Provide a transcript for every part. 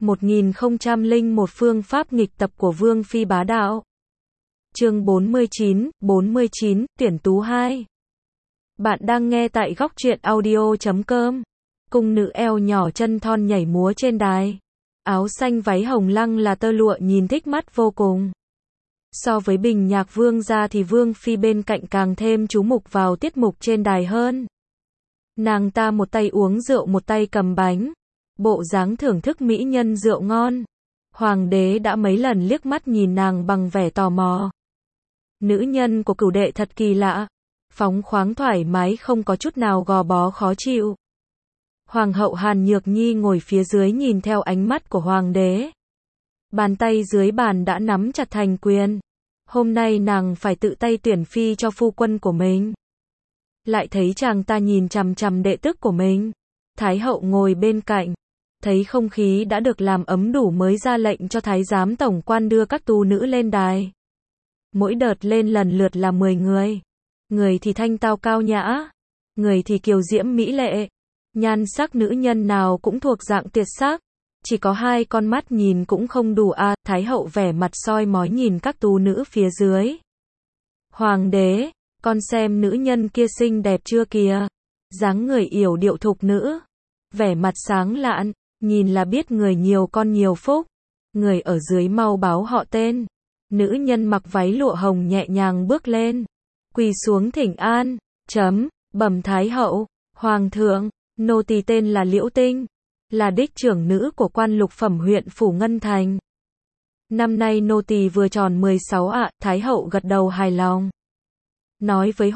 1001 phương pháp nghịch tập của Vương Phi bá đạo. Chương 49, tuyển tú 2. Bạn đang nghe tại góc truyện audio.com. Cung nữ eo nhỏ chân thon nhảy múa trên đài. Áo xanh váy hồng lăng là tơ lụa nhìn thích mắt vô cùng. So với Bình Nhạc Vương gia thì Vương Phi bên cạnh càng thêm chú mục vào tiết mục trên đài hơn. Nàng ta một tay uống rượu một tay cầm bánh. Bộ dáng thưởng thức mỹ nhân rượu ngon. Hoàng đế đã mấy lần liếc mắt nhìn nàng bằng vẻ tò mò. Nữ nhân của Cửu đệ thật kỳ lạ. Phóng khoáng thoải mái không có chút nào gò bó khó chịu. Hoàng hậu Hàn Nhược Nhi ngồi phía dưới nhìn theo ánh mắt của hoàng đế. Bàn tay dưới bàn đã nắm chặt thành quyền. Hôm nay nàng phải tự tay tuyển phi cho phu quân của mình. Lại thấy chàng ta nhìn chằm chằm đệ tức của mình. Thái hậu ngồi bên cạnh. Thấy không khí đã được làm ấm đủ mới ra lệnh cho thái giám tổng quan đưa các tú nữ lên đài. Mỗi đợt lên lần lượt là 10 người. Người thì thanh tao cao nhã. Người thì kiều diễm mỹ lệ. Nhan sắc nữ nhân nào cũng thuộc dạng tuyệt sắc. Chỉ có hai con mắt nhìn cũng không đủ à. Thái hậu vẻ mặt soi mói nhìn các tú nữ phía dưới. Hoàng đế, con xem nữ nhân kia xinh đẹp chưa kìa. Dáng người yểu điệu thục nữ. Vẻ mặt sáng lạn, nhìn là biết người nhiều con nhiều phúc. Người ở dưới mau báo họ tên. Nữ nhân mặc váy lụa hồng nhẹ nhàng bước lên. Quỳ xuống thỉnh an, bẩm thái hậu, hoàng thượng, nô tỳ tên là Liễu Tinh. Là đích trưởng nữ của quan lục phẩm huyện Phủ Ngân Thành. Năm nay nô tỳ vừa tròn 16 ạ, thái hậu gật đầu hài lòng. Nói với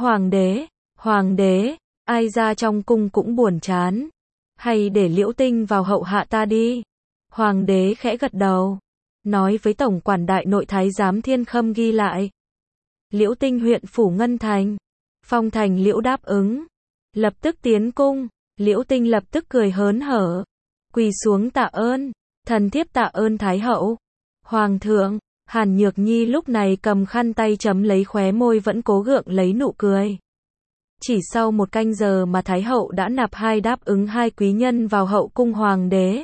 hoàng đế, ai ra trong cung cũng buồn chán. Hay để Liễu Tinh vào hậu hạ ta đi. Hoàng đế khẽ gật đầu. Nói với tổng quản đại nội thái giám Thiên Khâm ghi lại. Liễu Tinh huyện Phủ Ngân Thành. Phong Thành Liễu đáp ứng. Lập tức tiến cung. Liễu Tinh lập tức cười hớn hở. Quỳ xuống tạ ơn. Thần thiếp tạ ơn thái hậu. Hoàng thượng. Hàn Nhược Nhi lúc này cầm khăn tay chấm lấy khóe môi vẫn cố gượng lấy nụ cười. Chỉ sau một canh giờ mà thái hậu đã nạp đáp ứng hai quý nhân vào hậu cung hoàng đế.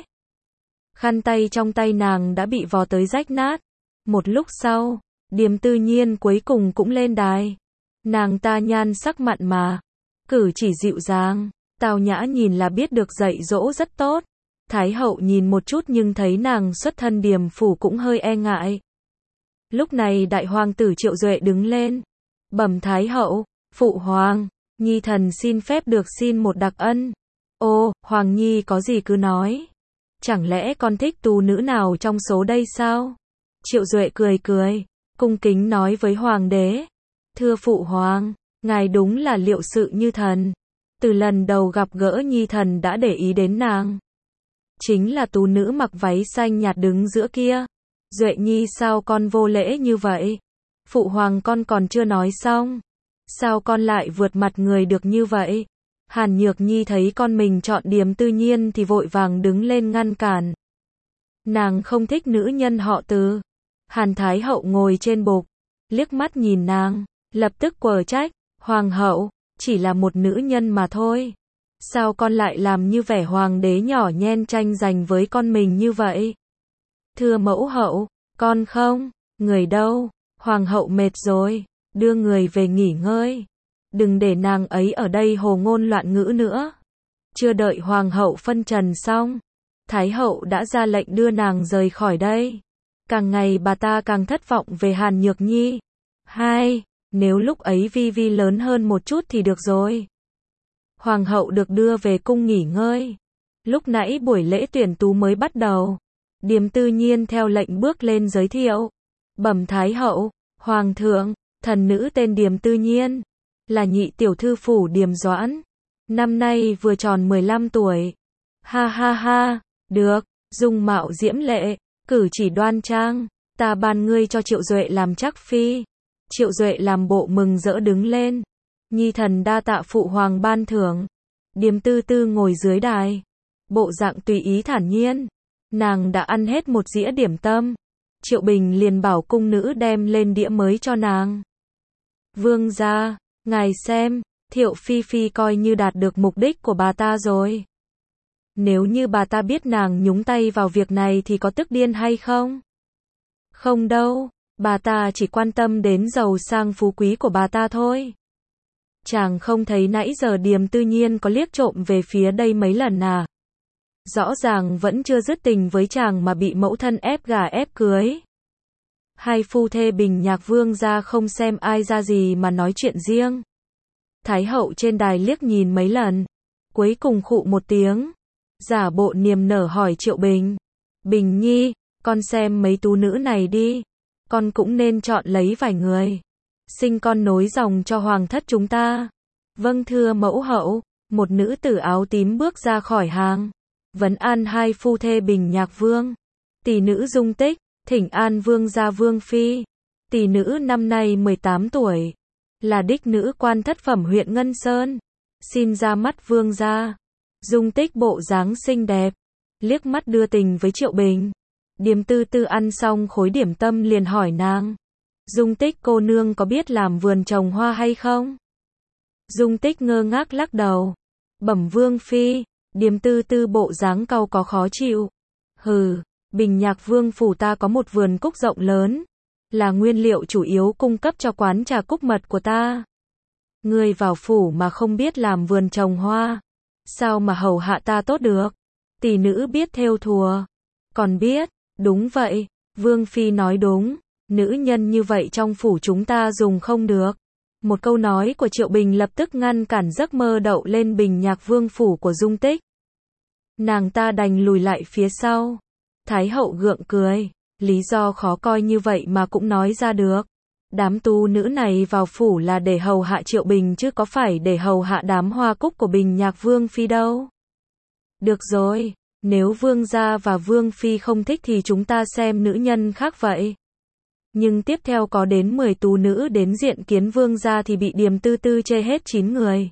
Khăn tay trong tay nàng đã bị vò tới rách nát. Một lúc sau, Điềm Tư Nhiên cuối cùng cũng lên đài. Nàng ta nhan sắc mặn mà, cử chỉ dịu dàng, tao nhã nhìn là biết được dạy dỗ rất tốt. Thái hậu nhìn một chút nhưng thấy nàng xuất thân Điềm phủ cũng hơi e ngại. Lúc này đại hoàng tử Triệu Duệ đứng lên. Bẩm thái hậu, phụ hoàng, nhi thần xin phép được xin một đặc ân. Ô, hoàng nhi có gì cứ nói. Chẳng lẽ con thích tú nữ nào trong số đây sao? Triệu Duệ cười, cung kính nói với hoàng đế. Thưa phụ hoàng, ngài đúng là liệu sự như thần. Từ lần đầu gặp gỡ nhi thần đã để ý đến nàng. Chính là tú nữ mặc váy xanh nhạt đứng giữa kia. Duệ nhi sao con vô lễ như vậy? Phụ hoàng con còn chưa nói xong. Sao con lại vượt mặt người được như vậy? Hàn Nhược Nhi thấy con mình chọn Điềm Tư Nhiên thì vội vàng đứng lên ngăn cản. Nàng không thích nữ nhân họ Từ. Hàn Thái hậu ngồi trên bục, liếc mắt nhìn nàng, lập tức quở trách. Hoàng hậu, chỉ là một nữ nhân mà thôi. Sao con lại làm như vẻ hoàng đế nhỏ nhen tranh giành với con mình như vậy? Thưa mẫu hậu, con không, người đâu, hoàng hậu mệt rồi, đưa người về nghỉ ngơi. Đừng để nàng ấy ở đây hồ ngôn loạn ngữ nữa. Chưa đợi hoàng hậu phân trần xong, thái hậu đã ra lệnh đưa nàng rời khỏi đây. Càng ngày bà ta càng thất vọng về Hàn Nhược Nhi. Nếu lúc ấy Vi Vi lớn hơn một chút thì được rồi. Hoàng hậu được đưa về cung nghỉ ngơi. Lúc nãy buổi lễ tuyển tú mới bắt đầu. Điềm Tư Nhiên theo lệnh bước lên giới thiệu. Bẩm thái hậu, hoàng thượng, thần nữ tên Điềm Tư Nhiên. Là nhị tiểu thư phủ Điềm Doãn. Năm nay vừa tròn 15 tuổi. Ha, được, dung mạo diễm lệ, cử chỉ đoan trang. Ta ban ngươi cho Triệu Duệ làm trắc phi. Triệu Duệ làm bộ mừng rỡ đứng lên. Nhi thần đa tạ phụ hoàng ban thưởng. Điềm Tư Tư ngồi dưới đài. Bộ dạng tùy ý thản nhiên. Nàng đã ăn hết một dĩa điểm tâm. Triệu Bình liền bảo cung nữ đem lên đĩa mới cho nàng. Vương gia, ngài xem, Thiệu Phi Phi coi như đạt được mục đích của bà ta rồi. Nếu như bà ta biết nàng nhúng tay vào việc này thì có tức điên hay không? Không đâu, bà ta chỉ quan tâm đến giàu sang phú quý của bà ta thôi. Chàng không thấy nãy giờ Điềm Tư Nhiên có liếc trộm về phía đây mấy lần à? Rõ ràng vẫn chưa dứt tình với chàng mà bị mẫu thân ép gả ép cưới. Hai phu thê Bình Nhạc Vương gia không xem ai ra gì mà nói chuyện riêng. Thái hậu trên đài liếc nhìn mấy lần, cuối cùng khụ một tiếng, giả bộ niềm nở hỏi Triệu Bình. Bình Nhi, con xem mấy tú nữ này đi, con cũng nên chọn lấy vài người, sinh con nối dòng cho hoàng thất chúng ta. Vâng thưa mẫu hậu, một nữ tử áo tím bước ra khỏi hàng, vấn an hai phu thê Bình Nhạc Vương. Tỷ nữ Dung Tích, thỉnh an vương gia Vương phi. Tỷ nữ năm nay 18 tuổi, là đích nữ quan thất phẩm huyện Ngân Sơn, xin ra mắt vương gia. Dung Tích bộ dáng xinh đẹp, liếc mắt đưa tình với Triệu Bình. Điềm Tư Tư ăn xong khối điểm tâm liền hỏi nàng, Dung Tích cô nương có biết làm vườn trồng hoa hay không? Dung Tích ngơ ngác lắc đầu, bẩm Vương phi. Điềm Tư Tư bộ dáng cau có khó chịu. Hừ, Bình Nhạc Vương phủ ta có một vườn cúc rộng lớn, là nguyên liệu chủ yếu cung cấp cho quán trà cúc mật của ta. Ngươi vào phủ mà không biết làm vườn trồng hoa, sao mà hầu hạ ta tốt được? Tỷ nữ biết thêu thùa, còn biết, đúng vậy, Vương phi nói đúng, nữ nhân như vậy trong phủ chúng ta dùng không được. Một câu nói của Triệu Bình lập tức ngăn cản giấc mơ đậu lên Bình Nhạc Vương phủ của Dung Tích. Nàng ta đành lùi lại phía sau. Thái hậu gượng cười, lý do khó coi như vậy mà cũng nói ra được. Đám tú nữ này vào phủ là để hầu hạ Triệu Bình chứ có phải để hầu hạ đám hoa cúc của Bình Nhạc Vương phi đâu. Được rồi, nếu vương gia và vương phi không thích thì chúng ta xem nữ nhân khác vậy. Nhưng tiếp theo có đến 10 tú nữ đến diện kiến vương gia thì bị Điềm Tư Tư chê hết 9 người.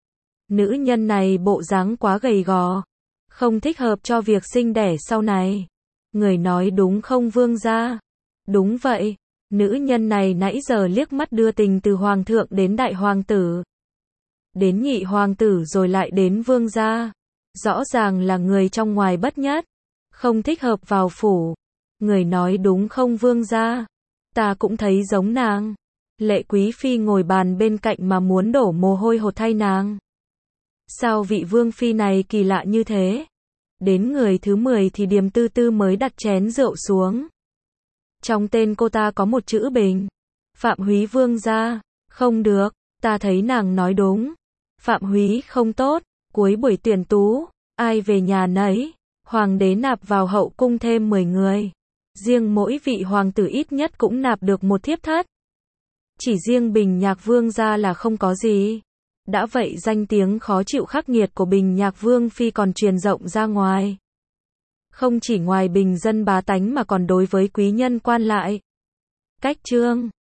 Nữ nhân này bộ dáng quá gầy gò, không thích hợp cho việc sinh đẻ sau này. Người nói đúng không vương gia? Đúng vậy, nữ nhân này nãy giờ liếc mắt đưa tình từ hoàng thượng đến đại hoàng tử, đến nhị hoàng tử rồi lại đến vương gia. Rõ ràng là người trong ngoài bất nhất, không thích hợp vào phủ. Người nói đúng không vương gia? Ta cũng thấy giống nàng. Lệ Quý phi ngồi bàn bên cạnh mà muốn đổ mồ hôi hột thay nàng. Sao vị vương phi này kỳ lạ như thế? Đến người thứ 10 thì Điềm Tư Tư mới đặt chén rượu xuống. Trong tên cô ta có một chữ Bình. Phạm Húy vương gia. Không được, ta thấy nàng nói đúng. Phạm Húy không tốt. Cuối buổi tuyển tú, ai về nhà nấy. Hoàng đế nạp vào hậu cung thêm 10 người. Riêng mỗi vị hoàng tử ít nhất cũng nạp được một thiếp thất. Chỉ riêng Bình Nhạc Vương gia là không có gì. Đã vậy danh tiếng khó chịu khắc nghiệt của Bình Nhạc Vương phi còn truyền rộng ra ngoài. Không chỉ ngoài bình dân bá tánh mà còn đối với quý nhân quan lại. Cách chương